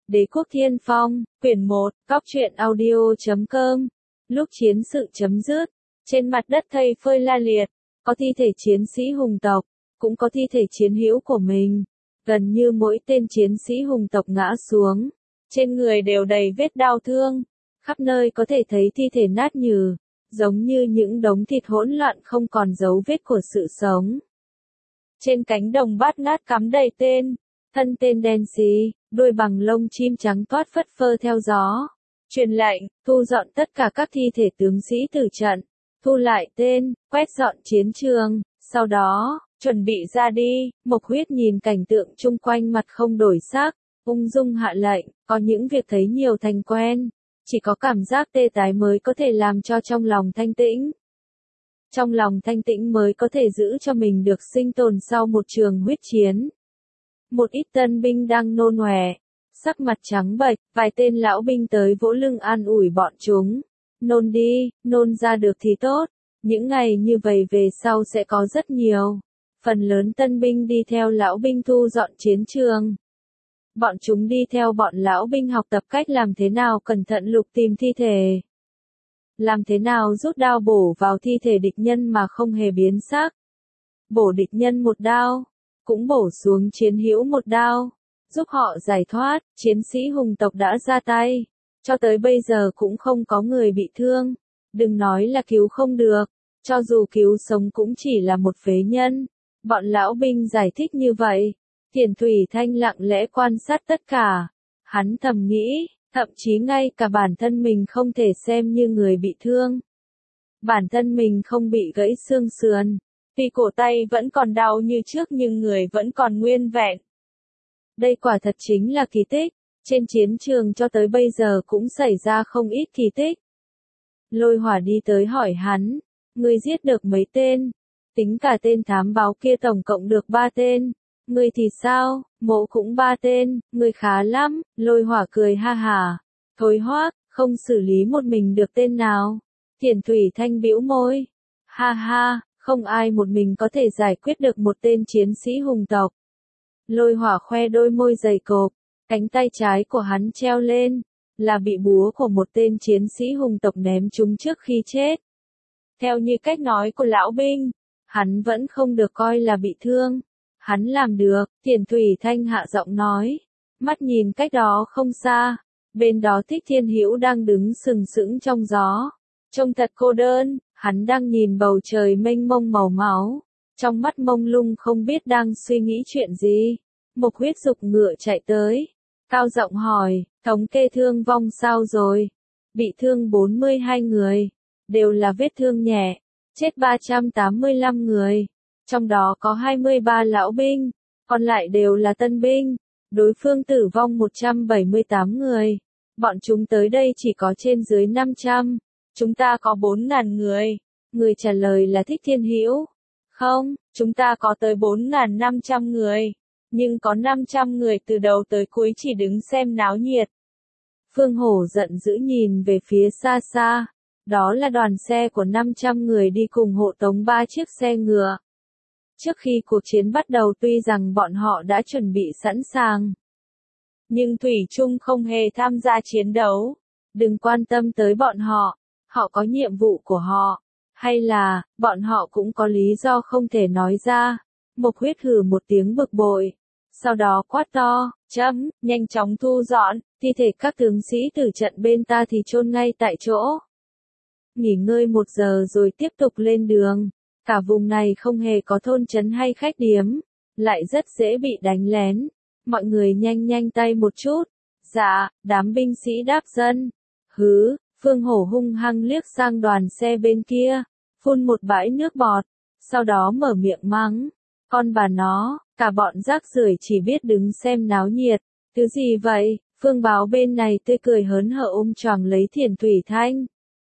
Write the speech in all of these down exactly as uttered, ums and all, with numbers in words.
Đế quốc thiên phong, quyển một, góc truyện audio chấm com. Lúc chiến sự chấm dứt, trên mặt đất thây phơi la liệt, có thi thể chiến sĩ hùng tộc, cũng có thi thể chiến hữu của mình. Gần như mỗi tên chiến sĩ hùng tộc ngã xuống, trên người đều đầy vết đau thương, khắp nơi có thể thấy thi thể nát nhừ, giống như những đống thịt hỗn loạn không còn dấu vết của sự sống. Trên cánh đồng bát ngát cắm đầy tên, thân tên đen xì, đuôi bằng lông chim trắng toát phất phơ theo gió. Truyền lệnh, thu dọn tất cả các thi thể tướng sĩ tử trận, thu lại tên, quét dọn chiến trường, sau đó, chuẩn bị ra đi. Mộc Huyết nhìn cảnh tượng chung quanh mặt không đổi sắc, ung dung hạ lệnh, có những việc thấy nhiều thành quen, chỉ có cảm giác tê tái mới có thể làm cho trong lòng thanh tĩnh. Trong lòng thanh tĩnh mới có thể giữ cho mình được sinh tồn sau một trường huyết chiến. Một ít tân binh đang nôn ọe, sắc mặt trắng bệch, vài tên lão binh tới vỗ lưng an ủi bọn chúng. Nôn đi, nôn ra được thì tốt, những ngày như vậy về sau sẽ có rất nhiều. Phần lớn tân binh đi theo lão binh thu dọn chiến trường. Bọn chúng đi theo bọn lão binh học tập cách làm thế nào cẩn thận lục tìm thi thể. Làm thế nào rút đao bổ vào thi thể địch nhân mà không hề biến sắc. Bổ địch nhân một đao, cũng bổ xuống chiến hữu một đao, giúp họ giải thoát. Chiến sĩ hùng tộc đã ra tay, cho tới bây giờ cũng không có người bị thương. Đừng nói là cứu không được, cho dù cứu sống cũng chỉ là một phế nhân. Bọn lão binh giải thích như vậy. Thiền Thủy Thanh lặng lẽ quan sát tất cả. Hắn thầm nghĩ, thậm chí ngay cả bản thân mình không thể xem như người bị thương. Bản thân mình không bị gãy xương sườn, tuy cổ tay vẫn còn đau như trước nhưng người vẫn còn nguyên vẹn. Đây quả thật chính là kỳ tích, trên chiến trường cho tới bây giờ cũng xảy ra không ít kỳ tích. Lôi Hỏa đi tới hỏi hắn, ngươi giết được mấy tên? Tính cả tên thám báo kia tổng cộng được ba tên. Ngươi thì sao? Mộ cũng ba tên, ngươi khá lắm. Lôi Hỏa cười ha hả, thối hoác, không xử lý một mình được tên nào. Thiền Thủy Thanh bĩu môi, ha ha, không ai một mình có thể giải quyết được một tên chiến sĩ hùng tộc. Lôi Hỏa khoe đôi môi dày cộp, cánh tay trái của hắn treo lên, là bị búa của một tên chiến sĩ hùng tộc ném trúng trước khi chết. Theo như cách nói của lão binh, hắn vẫn không được coi là bị thương. Hắn làm được. Thiền Thủy Thanh hạ giọng nói, mắt nhìn cách đó không xa, bên đó Thích Thiên Hữu đang đứng sừng sững trong gió, trông thật cô đơn. Hắn đang nhìn bầu trời mênh mông màu máu, trong mắt mông lung không biết đang suy nghĩ chuyện gì. Mộc Huyết giục ngựa chạy tới, cao giọng hỏi, thống kê thương vong sao rồi? Bị thương bốn mươi hai người, đều là vết thương nhẹ, chết ba trăm tám mươi lăm người, trong đó có hai mươi ba lão binh, còn lại đều là tân binh. Đối phương tử vong một trăm bảy mươi tám người, bọn chúng tới đây chỉ có trên dưới năm trăm, chúng ta có bốn nghìn người. Người trả lời là Thích Thiên Hữu. Không, chúng ta có tới bốn nghìn năm trăm người, nhưng có năm trăm người từ đầu tới cuối chỉ đứng xem náo nhiệt. Phương Hổ giận dữ nhìn về phía xa xa, đó là đoàn xe của năm trăm người đi cùng hộ tống ba chiếc xe ngựa. Trước khi cuộc chiến bắt đầu tuy rằng bọn họ đã chuẩn bị sẵn sàng, nhưng Thủy Trung không hề tham gia chiến đấu. Đừng quan tâm tới bọn họ, họ có nhiệm vụ của họ, hay là, bọn họ cũng có lý do không thể nói ra. Mộc Huyết hừ một tiếng bực bội, sau đó quát to, chấm, nhanh chóng thu dọn, thi thể các tướng sĩ tử trận bên ta thì chôn ngay tại chỗ. Nghỉ ngơi một giờ rồi tiếp tục lên đường. Cả vùng này không hề có thôn trấn hay khách điếm, lại rất dễ bị đánh lén. Mọi người nhanh nhanh tay một chút. Dạ, đám binh sĩ đáp dân. Hứ, Phương Hổ hung hăng liếc sang đoàn xe bên kia, phun một bãi nước bọt, sau đó mở miệng mắng. Con bà nó, cả bọn rác rưởi chỉ biết đứng xem náo nhiệt. Thứ gì vậy? Phương Báo bên này tươi cười hớn hở ôm choàng lấy Thiền Thủy Thanh.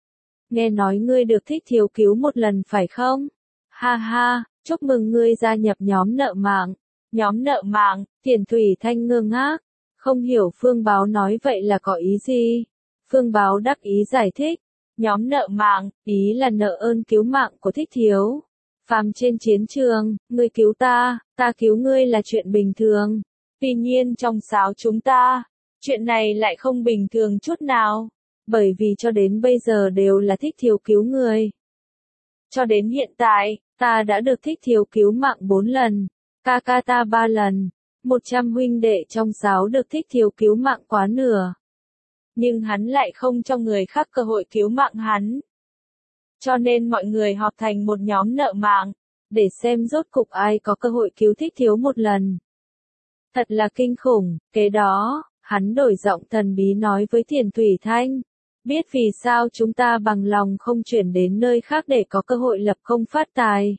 Nghe nói ngươi được Thích Thiếu cứu một lần phải không? Ha ha, chúc mừng ngươi gia nhập nhóm nợ mạng. Nhóm nợ mạng. Thiền Thủy Thanh ngơ ngác, không hiểu Phương Báo nói vậy là có ý gì. Phương Báo đắc ý giải thích, nhóm nợ mạng, ý là nợ ơn cứu mạng của Thích Thiếu. Phàm trên chiến trường, ngươi cứu ta, ta cứu ngươi là chuyện bình thường. Tuy nhiên trong xáo chúng ta, Chuyện này lại không bình thường chút nào, bởi vì cho đến bây giờ đều là Thích Thiếu cứu người. Cho đến hiện tại, ta đã được Thích Thiếu cứu mạng bốn lần, ca ca ta ba lần, một trăm huynh đệ trong giáo được Thích Thiếu cứu mạng quá nửa. Nhưng hắn lại không cho người khác cơ hội cứu mạng hắn. Cho nên mọi người họp thành một nhóm nợ mạng, để xem rốt cục ai có cơ hội cứu Thích Thiếu một lần. Thật là kinh khủng, kế đó, hắn đổi giọng thần bí nói với Thiền Thủy Thanh, biết vì sao chúng ta bằng lòng không chuyển đến nơi khác để có cơ hội lập công phát tài.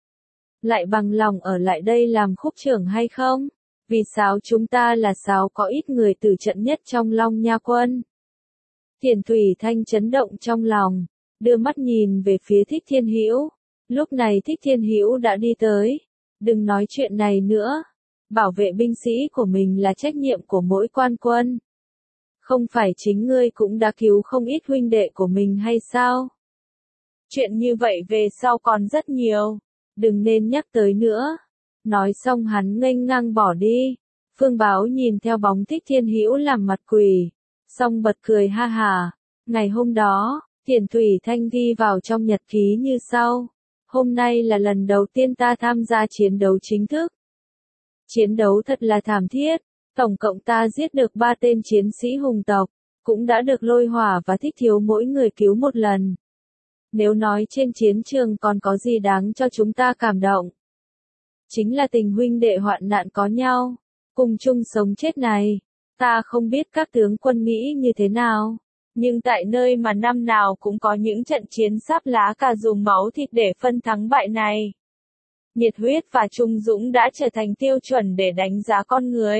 Lại bằng lòng ở lại đây làm khúc trưởng hay không? Vì sao chúng ta là sao có ít người tử trận nhất trong Long Nha Quân? Thiền Thủy Thanh chấn động trong lòng, đưa mắt nhìn về phía Thích Thiên Hữu. Lúc này Thích Thiên Hữu đã đi tới. Đừng nói chuyện này nữa. Bảo vệ binh sĩ của mình là trách nhiệm của mỗi quan quân. Không phải chính ngươi cũng đã cứu không ít huynh đệ của mình hay sao? Chuyện như vậy về sau còn rất nhiều. Đừng nên nhắc tới nữa. Nói xong hắn nghênh ngang bỏ đi. Phương Báo nhìn theo bóng Thích Thiên Hữu làm mặt quỷ. Xong bật cười ha hà. Ngày hôm đó, Thiền Thủy Thanh ghi vào trong nhật ký như sau. Hôm nay là lần đầu tiên ta tham gia chiến đấu chính thức. Chiến đấu thật là thảm thiết. Tổng cộng ta giết được ba tên chiến sĩ hùng tộc. Cũng đã được Lôi Hỏa và Thích Thiếu mỗi người cứu một lần. Nếu nói trên chiến trường còn có gì đáng cho chúng ta cảm động. Chính là tình huynh đệ hoạn nạn có nhau. Cùng chung sống chết này. Ta không biết các tướng quân nghĩ như thế nào. Nhưng tại nơi mà năm nào cũng có những trận chiến sáp lá cả dùng máu thịt để phân thắng bại này. Nhiệt huyết và trung dũng đã trở thành tiêu chuẩn để đánh giá con người.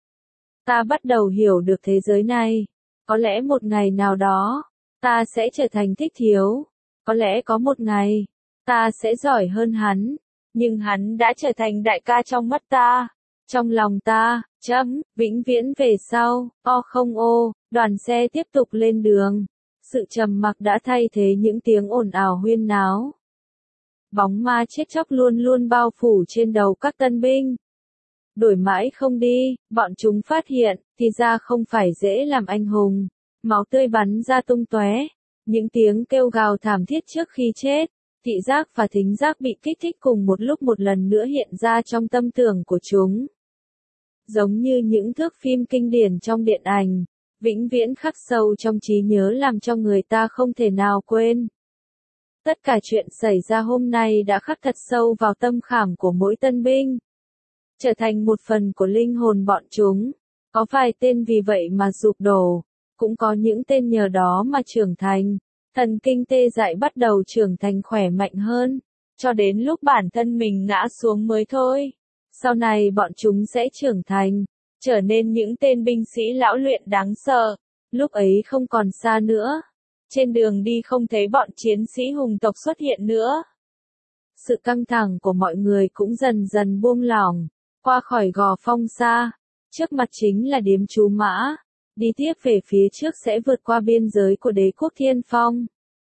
Ta bắt đầu hiểu được thế giới này. Có lẽ một ngày nào đó, ta sẽ trở thành Thích Thiếu. Có lẽ có một ngày, ta sẽ giỏi hơn hắn. Nhưng hắn đã trở thành đại ca trong mắt ta. Trong lòng ta, chấm, vĩnh viễn về sau, o không ô, đoàn xe tiếp tục lên đường. Sự trầm mặc đã thay thế những tiếng ồn ào huyên náo. Bóng ma chết chóc luôn luôn bao phủ trên đầu các tân binh. Đổi mãi không đi, bọn chúng phát hiện, thì ra không phải dễ làm anh hùng. Máu tươi bắn ra tung tóe, những tiếng kêu gào thảm thiết trước khi chết. Thị giác và thính giác bị kích thích cùng một lúc một lần nữa hiện ra trong tâm tưởng của chúng. Giống như những thước phim kinh điển trong điện ảnh, vĩnh viễn khắc sâu trong trí nhớ làm cho người ta không thể nào quên. Tất cả chuyện xảy ra hôm nay đã khắc thật sâu vào tâm khảm của mỗi tân binh. Trở thành một phần của linh hồn bọn chúng. Có vài tên vì vậy mà sụp đổ, cũng có những tên nhờ đó mà trưởng thành. Thần kinh tê dại bắt đầu trưởng thành khỏe mạnh hơn, cho đến lúc bản thân mình ngã xuống mới thôi. Sau này bọn chúng sẽ trưởng thành, trở nên những tên binh sĩ lão luyện đáng sợ. Lúc ấy không còn xa nữa. Trên đường đi không thấy bọn chiến sĩ hùng tộc xuất hiện nữa. Sự căng thẳng của mọi người cũng dần dần buông lỏng. Qua khỏi Gò Phong xa, trước mặt chính là điếm Chú Mã. Đi tiếp về phía trước sẽ vượt qua biên giới của đế quốc Thiên Phong.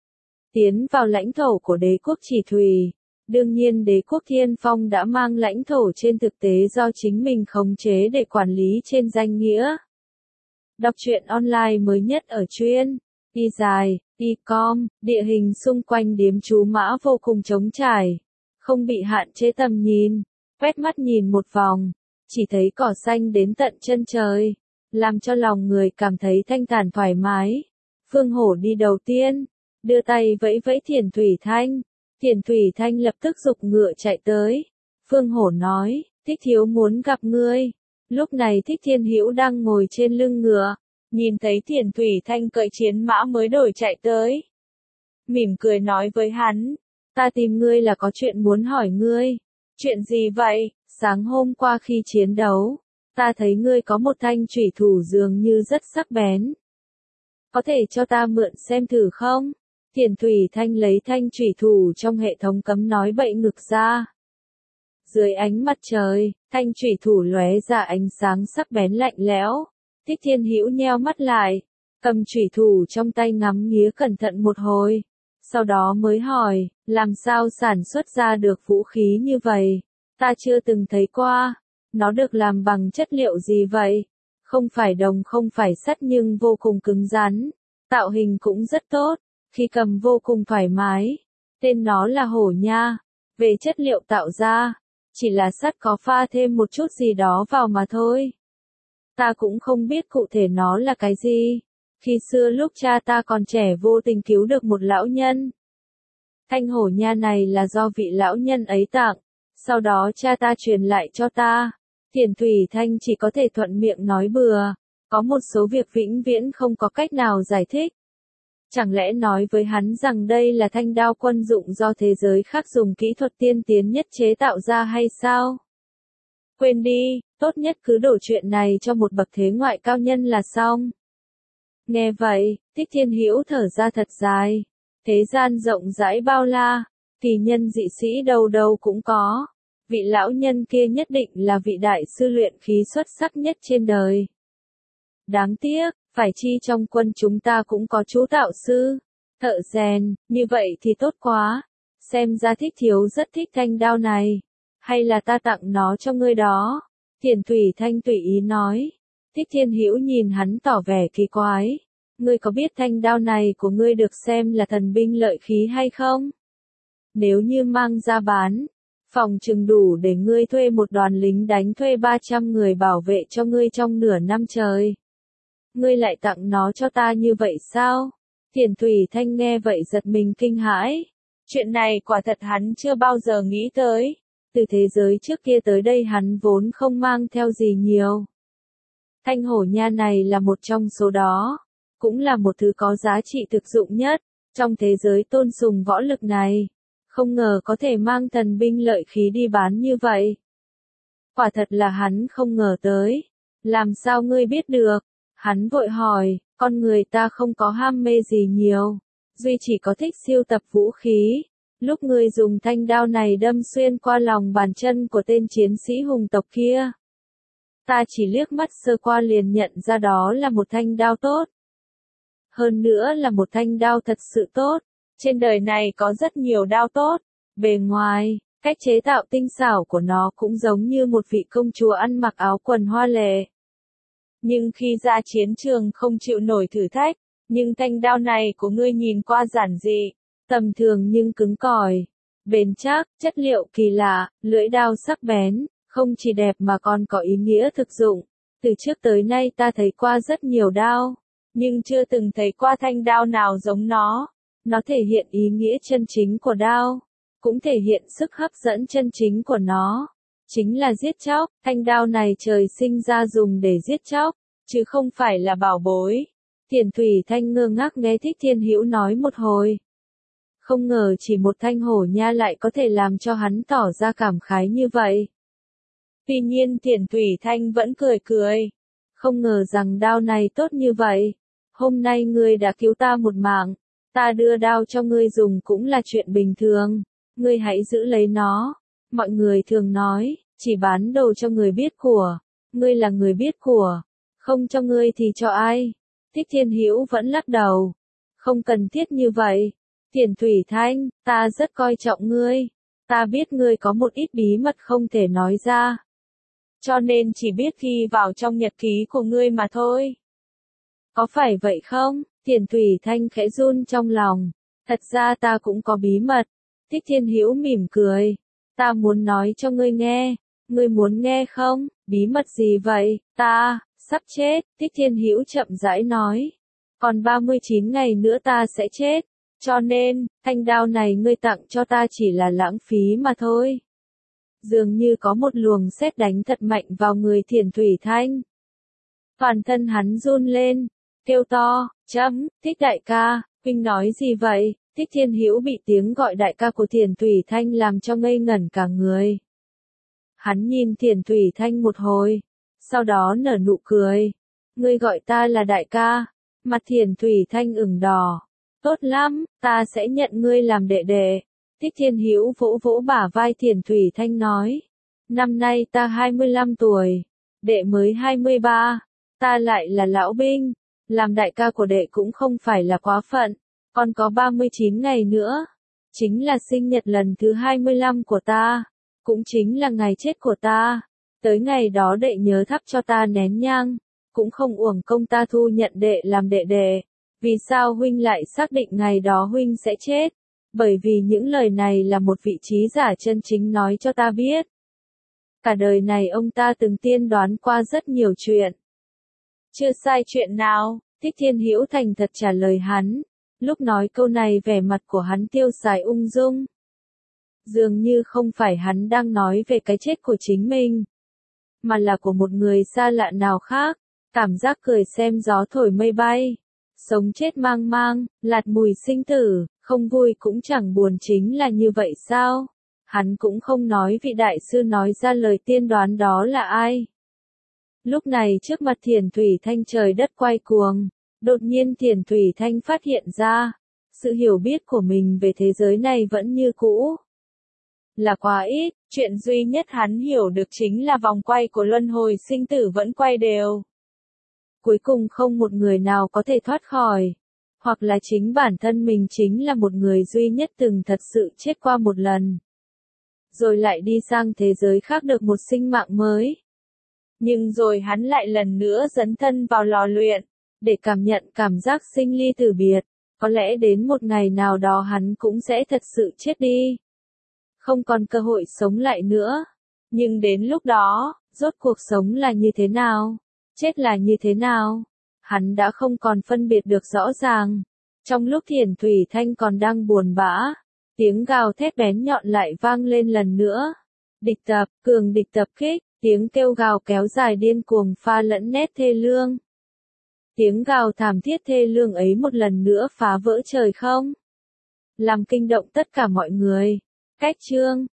Tiến vào lãnh thổ của đế quốc Chỉ Thủy. Đương nhiên đế quốc Thiên Phong đã mang lãnh thổ trên thực tế do chính mình khống chế để quản lý trên danh nghĩa. Đọc truyện online mới nhất ở chuyên y dài, y com, địa hình xung quanh điếm Chú Mã vô cùng trống trải, không bị hạn chế tầm nhìn. Quét mắt nhìn một vòng, chỉ thấy cỏ xanh đến tận chân trời, làm cho lòng người cảm thấy thanh thản thoải mái. Phương Hổ đi đầu tiên, đưa tay vẫy vẫy Thiền Thủy Thanh. Thiền Thủy Thanh lập tức giục ngựa chạy tới. Phương Hổ nói, Thích Thiếu muốn gặp ngươi. Lúc này Thích Thiên Hữu đang ngồi trên lưng ngựa, nhìn thấy Thiền Thủy Thanh cởi chiến mã mới đổi chạy tới. Mỉm cười nói với hắn, ta tìm ngươi là có chuyện muốn hỏi ngươi. Chuyện gì vậy? Sáng hôm qua khi chiến đấu, ta thấy ngươi có một thanh chủy thủ dường như rất sắc bén. Có thể cho ta mượn xem thử không? Thiền Thủy Thanh lấy thanh chủy thủ trong hệ thống cấm nói bậy ngực ra. Dưới ánh mặt trời, thanh chủy thủ lóe ra ánh sáng sắc bén lạnh lẽo. Thích Thiên Hữu nheo mắt lại, cầm chủy thủ trong tay ngắm nghía cẩn thận một hồi. Sau đó mới hỏi, làm sao sản xuất ra được vũ khí như vậy? Ta chưa từng thấy qua. Nó được làm bằng chất liệu gì vậy? Không phải đồng không phải sắt nhưng vô cùng cứng rắn. Tạo hình cũng rất tốt, khi cầm vô cùng thoải mái. Tên nó là hổ nha. Về chất liệu tạo ra, chỉ là sắt có pha thêm một chút gì đó vào mà thôi. Ta cũng không biết cụ thể nó là cái gì. Khi xưa lúc cha ta còn trẻ vô tình cứu được một lão nhân. Thanh hổ nha này là do vị lão nhân ấy tặng, sau đó cha ta truyền lại cho ta. Tiền Thủy Thanh chỉ có thể thuận miệng nói bừa, có một số việc vĩnh viễn không có cách nào giải thích. Chẳng lẽ nói với hắn rằng đây là thanh đao quân dụng do thế giới khác dùng kỹ thuật tiên tiến nhất chế tạo ra hay sao? Quên đi, tốt nhất cứ đổ chuyện này cho một bậc thế ngoại cao nhân là xong. Nghe vậy, Thích Thiên Hữu thở ra thật dài. Thế gian rộng rãi bao la, kỳ nhân dị sĩ đâu đâu cũng có. Vị lão nhân kia nhất định là vị đại sư luyện khí xuất sắc nhất trên đời. Đáng tiếc, phải chi trong quân chúng ta cũng có chú tạo sư, thợ rèn, như vậy thì tốt quá. Xem ra Thích thiếu rất thích thanh đao này. Hay là ta tặng nó cho ngươi đó? Tiền Thủy Thanh tùy ý nói. Thích Thiên Hữu nhìn hắn tỏ vẻ kỳ quái. Ngươi có biết thanh đao này của ngươi được xem là thần binh lợi khí hay không? Nếu như mang ra bán, phòng chừng đủ để ngươi thuê một đoàn lính đánh thuê ba trăm người bảo vệ cho ngươi trong nửa năm trời. Ngươi lại tặng nó cho ta như vậy sao? Tiền Thủy Thanh nghe vậy giật mình kinh hãi. Chuyện này quả thật hắn chưa bao giờ nghĩ tới. Từ thế giới trước kia tới đây hắn vốn không mang theo gì nhiều. Thanh hổ nha này là một trong số đó. Cũng là một thứ có giá trị thực dụng nhất, trong thế giới tôn sùng võ lực này. Không ngờ có thể mang thần binh lợi khí đi bán như vậy. Quả thật là hắn không ngờ tới. Làm sao ngươi biết được? Hắn vội hỏi, con người ta không có ham mê gì nhiều. Duy chỉ có thích siêu tập vũ khí. Lúc ngươi dùng thanh đao này đâm xuyên qua lòng bàn chân của tên chiến sĩ hùng tộc kia. Ta chỉ liếc mắt sơ qua liền nhận ra đó là một thanh đao tốt. Hơn nữa là một thanh đao thật sự tốt. Trên đời này có rất nhiều đao tốt. Bề ngoài, cách chế tạo tinh xảo của nó cũng giống như một vị công chúa ăn mặc áo quần hoa lệ. Nhưng khi ra chiến trường không chịu nổi thử thách, nhưng thanh đao này của ngươi nhìn qua giản dị, tầm thường nhưng cứng cỏi, bền chắc, chất liệu kỳ lạ, lưỡi đao sắc bén, không chỉ đẹp mà còn có ý nghĩa thực dụng. Từ trước tới nay ta thấy qua rất nhiều đao, nhưng chưa từng thấy qua thanh đao nào giống nó. Nó thể hiện ý nghĩa chân chính của đao, cũng thể hiện sức hấp dẫn chân chính của nó. Chính là giết chóc, thanh đao này trời sinh ra dùng để giết chóc, chứ không phải là bảo bối. Tiền Thủy Thanh ngơ ngác nghe Thích Thiên Hữu nói một hồi. Không ngờ chỉ một thanh hổ nha lại có thể làm cho hắn tỏ ra cảm khái như vậy. Tuy nhiên Tiền Thủy Thanh vẫn cười cười. Không ngờ rằng đao này tốt như vậy. Hôm nay ngươi đã cứu ta một mạng. Ta đưa đao cho ngươi dùng cũng là chuyện bình thường. Ngươi hãy giữ lấy nó. Mọi người thường nói, chỉ bán đồ cho người biết của. Ngươi là người biết của. Không cho ngươi thì cho ai? Thích Thiên Hữu vẫn lắc đầu. Không cần thiết như vậy. Tiền Thủy Thanh, ta rất coi trọng ngươi. Ta biết ngươi có một ít bí mật không thể nói ra. Cho nên chỉ biết ghi vào trong nhật ký của ngươi mà thôi. Có phải vậy không? Tiền Thủy Thanh khẽ run trong lòng. Thật ra ta cũng có bí mật. Thích Thiên Hữu mỉm cười. Ta muốn nói cho ngươi nghe. Ngươi muốn nghe không? Bí mật gì vậy? Ta, sắp chết. Thích Thiên Hữu chậm rãi nói. Còn ba mươi chín ngày nữa ta sẽ chết. Cho nên, thanh đao này ngươi tặng cho ta chỉ là lãng phí mà thôi. Dường như có một luồng sét đánh thật mạnh vào người Tiền Thủy Thanh. Toàn thân hắn run lên. Kêu to, chấm, Thích đại ca, huynh nói gì vậy? Thích Thiên Hữu bị tiếng gọi đại ca của Tiền Thủy Thanh làm cho ngây ngẩn cả người. Hắn nhìn Tiền Thủy Thanh một hồi, sau đó nở nụ cười. Ngươi gọi ta là đại ca. Mặt Tiền Thủy Thanh ửng đỏ. Tốt lắm, ta sẽ nhận ngươi làm đệ đệ. Thích Thiên Hữu vỗ vỗ bả vai Tiền Thủy Thanh nói. Năm nay ta hai mươi lăm tuổi, đệ mới hai mươi ba, ta lại là lão binh. Làm đại ca của đệ cũng không phải là quá phận, còn có ba mươi chín ngày nữa. Chính là sinh nhật lần thứ hai mươi lăm của ta, cũng chính là ngày chết của ta. Tới ngày đó đệ nhớ thắp cho ta nén nhang, cũng không uổng công ta thu nhận đệ làm đệ đệ. Vì sao huynh lại xác định ngày đó huynh sẽ chết? Bởi vì những lời này là một vị trí giả chân chính nói cho ta biết. Cả đời này ông ta từng tiên đoán qua rất nhiều chuyện. Chưa sai chuyện nào, Thích Thiên Hữu thành thật trả lời hắn. Lúc nói câu này vẻ mặt của hắn tiêu sái ung dung. Dường như không phải hắn đang nói về cái chết của chính mình, mà là của một người xa lạ nào khác. Cảm giác cười xem gió thổi mây bay. Sống chết mang mang, lạt mùi sinh tử, không vui cũng chẳng buồn chính là như vậy sao? Hắn cũng không nói vị đại sư nói ra lời tiên đoán đó là ai. Lúc này trước mặt Thiền Thủy Thanh trời đất quay cuồng, đột nhiên Thiền Thủy Thanh phát hiện ra, sự hiểu biết của mình về thế giới này vẫn như cũ. Là quá ít, chuyện duy nhất hắn hiểu được chính là vòng quay của luân hồi sinh tử vẫn quay đều. Cuối cùng không một người nào có thể thoát khỏi, hoặc là chính bản thân mình chính là một người duy nhất từng thật sự chết qua một lần, rồi lại đi sang thế giới khác được một sinh mạng mới. Nhưng rồi hắn lại lần nữa dấn thân vào lò luyện, để cảm nhận cảm giác sinh ly tử biệt, có lẽ đến một ngày nào đó hắn cũng sẽ thật sự chết đi. Không còn cơ hội sống lại nữa. Nhưng đến lúc đó, rốt cuộc sống là như thế nào? Chết là như thế nào? Hắn đã không còn phân biệt được rõ ràng. Trong lúc Thiền Thủy Thanh còn đang buồn bã, tiếng gào thét bén nhọn lại vang lên lần nữa. Địch tập, cường địch tập kích, tiếng kêu gào kéo dài điên cuồng pha lẫn nét thê lương. Tiếng gào thảm thiết thê lương ấy một lần nữa phá vỡ trời không, làm kinh động tất cả mọi người. Cách chương